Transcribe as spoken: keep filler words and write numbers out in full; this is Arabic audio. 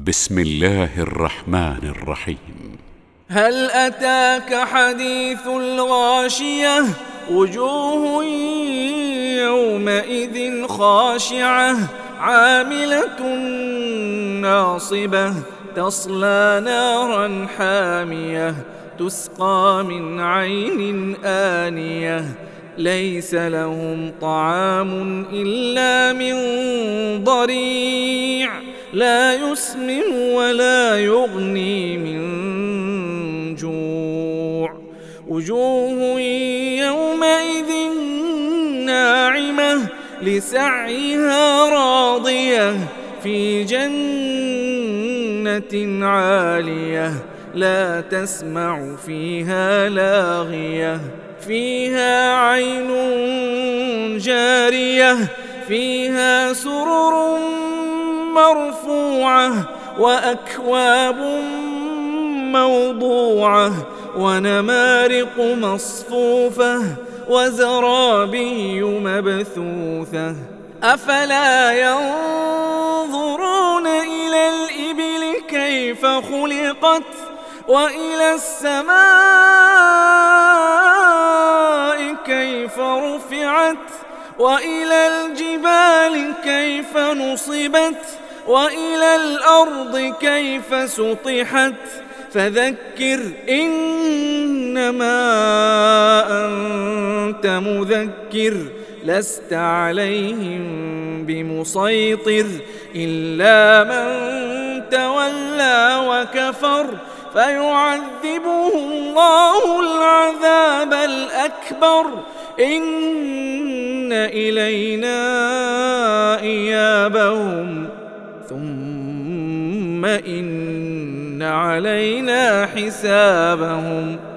بسم الله الرحمن الرحيم. هل أتاك حديث الغاشية؟ وجوه يومئذ خاشعة عاملة ناصبة تصلى نارا حامية تسقى من عين آنية ليس لهم طعام إلا من ضريع لا يسمن ولا يغني من جوع. وجوه يومئذ ناعمة لسعيها راضية في جنة عالية لا تسمع فيها لاغية فيها عين جارية فيها سرر مرفوعة وأكواب موضوعة ونمارق مصفوفة وزرابي مبثوثة أفلا ينظرون إلى الإبل كيف خلقت وإلى السماء كيف رفعت وإلى الجبال كيف نصبت وإلى الأرض كيف سطحت فذكر إنما أنت مذكر لست عليهم بمسيطر إلا من تولى وكفر فيعذبه الله العذاب الأكبر إن إلينا إيابهم ثم إن علينا حسابهم.